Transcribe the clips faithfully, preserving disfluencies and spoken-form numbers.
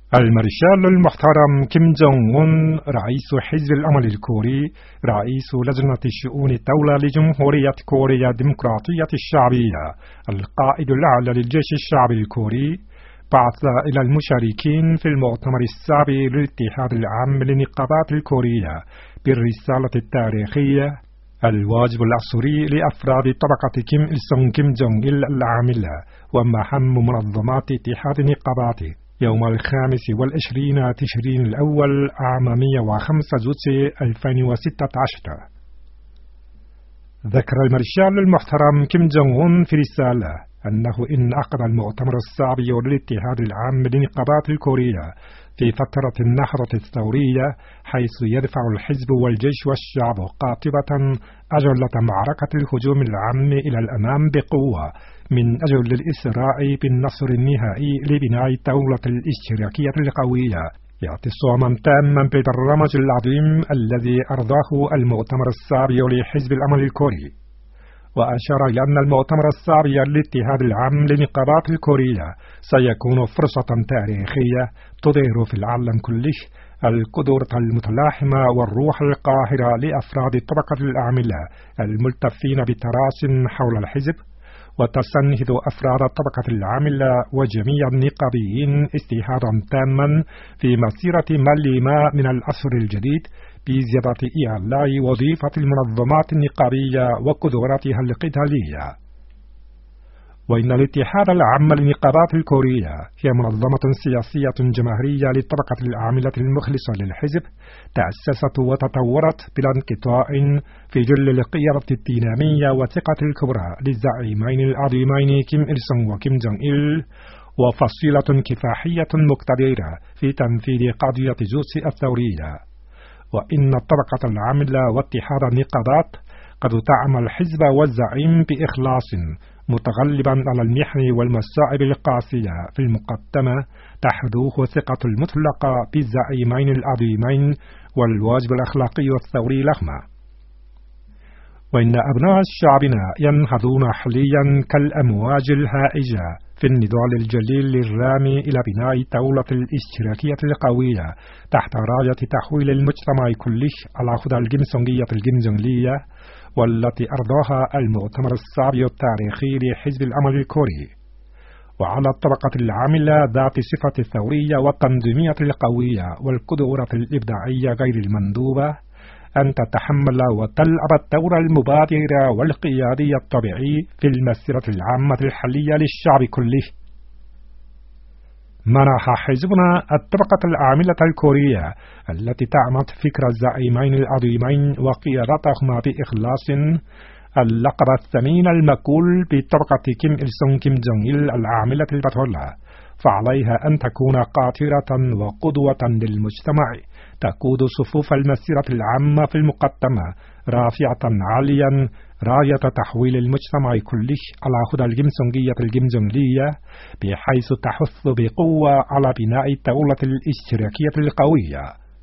المارشال المحترم كيم جونغ أون رئيس حزب الأمل الكوري رئيس لجنة شؤون الدولة لجمهورية كوريا الديمقراطية الشعبية القائد الأعلى للجيش الشعبي الكوري بعث إلى المشاركين في المؤتمر السابع للاتحاد العام للنقابات الكورية بالرسالة التاريخية الواجب العصري لأفراد طبقة كيم إل سونغ كيم جونغ إل العاملة ومهام منظمات اتحاد النقابات يوم الخامس والعشرين تشرين الأول عام مئة وخمسة جوتسي ألفين وستة عشر. ذكر المارشال المحترم كيم جونغ أون في رسالة أنه إن عقد المؤتمر السابع للاتحاد العام للنقابات الكورية في فترة النهضة الثورية حيث يدفع الحزب والجيش والشعب قاطبة أجلة معركة الهجوم العام إلى الأمام بقوة من أجل الإسراع بالنصر النهائي لبناء الدولة الاشتراكية القوية اعتصاما تاما بالبرنامج العظيم الذي أرضاه المؤتمر السابع لحزب الأمل الكوري. وأشار إلى أن المؤتمر السابع للاتحاد العام للنقابات الكورية سيكون فرصة تاريخية تظهر في العالم كله القدرة المتلاحمة والروح القاهرة لأفراد الطبقة العاملة الملتفين بتراس حول الحزب، وتسنهد أفراد الطبقة العاملة وجميع النقابيين استعدادا تاما في مسيرة ملء ما من العصر الجديد بزيادة إعلاء وظيفة المنظمات النقابية وقدراتها القتالية. وإن الاتحاد العام للنقابات الكورية هي منظمة سياسية جماهيرية للطبقة العاملة المخلصة للحزب تأسست وتطورت بلا انقطاع في ظل القيادة الدينامية والثقة الكبرى للزعيمين العظيمين كيم إل سونغ وكيم جونغ إل، وفصيلة كفاحية مقتدرة في تنفيذ قضية جوتسي الثورية. وإن الطبقة العاملة واتحاد النقابات قد دعم الحزب والزعيم بإخلاص متغلبا على المحن والمصائب القاسية في المقدمة تحدوه ثقة المطلقة بالزعيمين العظيمين والواجب الأخلاقي والثوري لهما. وإن أبناء شعبنا ينهضون حاليا كالأمواج الهائجة في النضال الجليل الرامي إلى بناء الدولة الاشتراكية القوية تحت راية تحويل المجتمع كله على هدى الجيمسونغية الجيمجونغلية، والتي أرضاها المؤتمر السابع التاريخي لحزب الأمل الكوري. وعلى الطبقة العاملة ذات صفة الثورية والتنظيمية القوية والقدرة الإبداعية غير المندوبة أن تتحمل وتلعب الدور المبادر والقيادي الطبيعي في المسيرة العامة الحالية للشعب كله. منح حزبنا الطبقة العاملة الكورية التي تعمد فكر الزعيمين العظيمين وقيادتهما بإخلاص اللقب الثمين المقول بطبقة كيم إل سونغ كيم جونغ إل العاملة البطولة، فعليها أن تكون قاطرة وقدوة للمجتمع تقود صفوف المسيرة العامة في المقدمة رافعة عاليا راية تحويل المجتمع كله على هدى الجيمسونغية الجيمجونغلية بحيث تحث بقوة على بناء الدولة الاشتراكية القوية.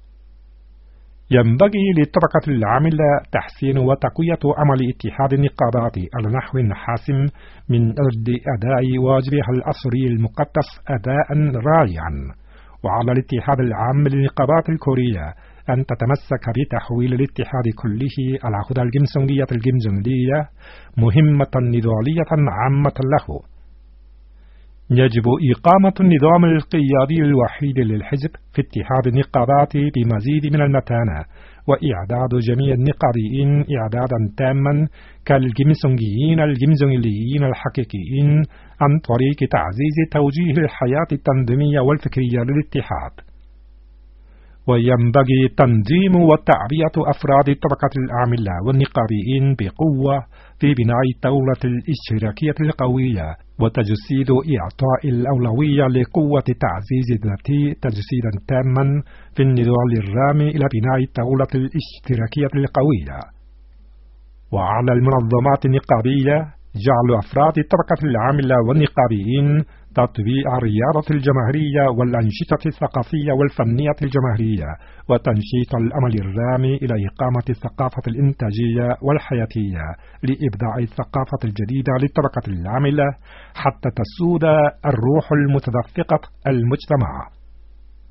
ينبغي للطبقة العاملة تحسين وتقوية عمل اتحاد النقابات على نحو حاسم من أجل أداء واجبها العصري المقدس أداء رائعا. وعلى الاتحاد العام للنقابات الكورية أن تتمسك بتحويل الاتحاد كله على هدى الجيمسونغية الجيمجونغلية مهمة نضالية عامة له. يجب إقامة النظام القيادي الوحيد للحزب في اتحاد النقابات بمزيد من المتانة، وإعداد جميع النقابيين إعدادا تاما كالجيمسونغيين الجيمجونغليين الحقيقيين عن طريق تعزيز توجيه الحياة التنظيمية والفكرية للاتحاد. وينبغي تنظيم وتعبئة أفراد الطبقة العاملة والنقابيين بقوة في بناء الدولة الاشتراكية القوية وتجسيد إعطاء الأولوية لقوة تعزيز الذاتي تجسيدا تاما في النضال الرامي إلى بناء الدولة الاشتراكية القوية. وعلى المنظمات النقابية جعل أفراد الطبقة العاملة والنقابيين تطبيع الرياضة الجماهيرية والأنشطة الثقافية والفنية الجماهيرية وتنشيط الأمل الرامي إلى إقامة الثقافة الإنتاجية والحياتية لإبداع الثقافة الجديدة للطبقة العاملة حتى تسود الروح المتدفقة المجتمع.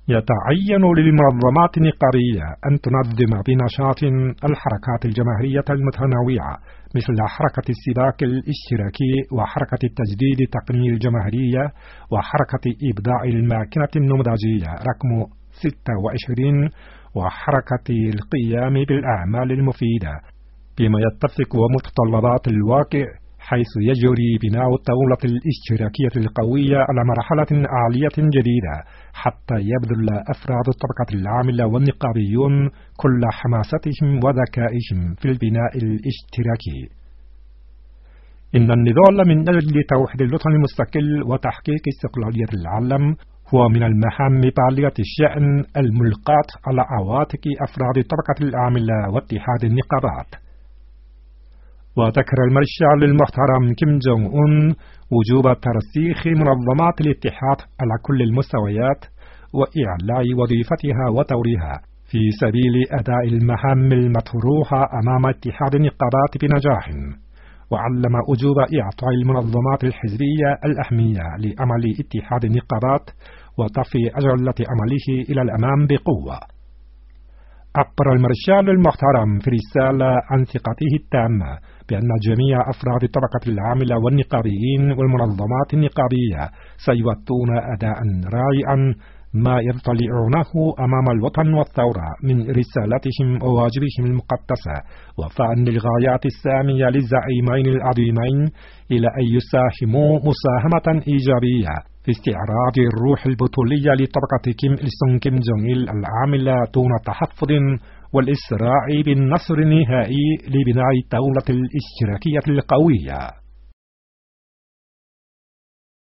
يتعين للمنظمات النقابية أن تنظم بنشاط الحركات الجماهيرية المتنوعة مثل حركة السباق الاشتراكي وحركة التجديد التقني الجماهيرية وحركة إبداع الماكينة النموذجية رقم ستة وعشرين وحركة القيام بالأعمال المفيدة بما يتفق ومتطلبات الواقع، حيث يجري بناء الدولة الاشتراكية القوية على مرحلة عالية جديدة حتى يبذل أفراد الطبقة العاملة والنقابيون كل حماستهم وذكائهم في البناء الاشتراكي. إن النضال من أجل توحيد الوطن المستقل وتحقيق استقلالية العالم هو من المهام بالغة الشأن الملقاة على عواتق أفراد الطبقة العاملة واتحاد النقابات. وذكر المارشال المحترم كيم جونغ أون وجوب ترسيخ منظمات الاتحاد على كل المستويات وإعلاء وظيفتها ودورها في سبيل أداء المهام المطروحة أمام اتحاد النقابات بنجاح، وعلم وجوب إعطاء المنظمات الحزبية الأهمية لعمل اتحاد النقابات وتفي أجلة عمله إلى الأمام بقوة. عبر المارشال المحترم في رسالة عن ثقته التامة بأن جميع أفراد الطبقة العاملة والنقابيين والمنظمات النقابية سيؤدون أداء رائعا ما يطلعونه أمام الوطن والثورة من رسالتهم وواجبهم المقدسة، وفاء للغايات السامية للزعيمين العظيمين إلى أن يساهموا مساهمة إيجابية في استعراض الروح البطولية لطبقة كيم إل سونغ كيم جونغ إل العاملة دون تحفظ، والإسراع بالنصر النهائي لبناء الدولة الاشتراكية القوية.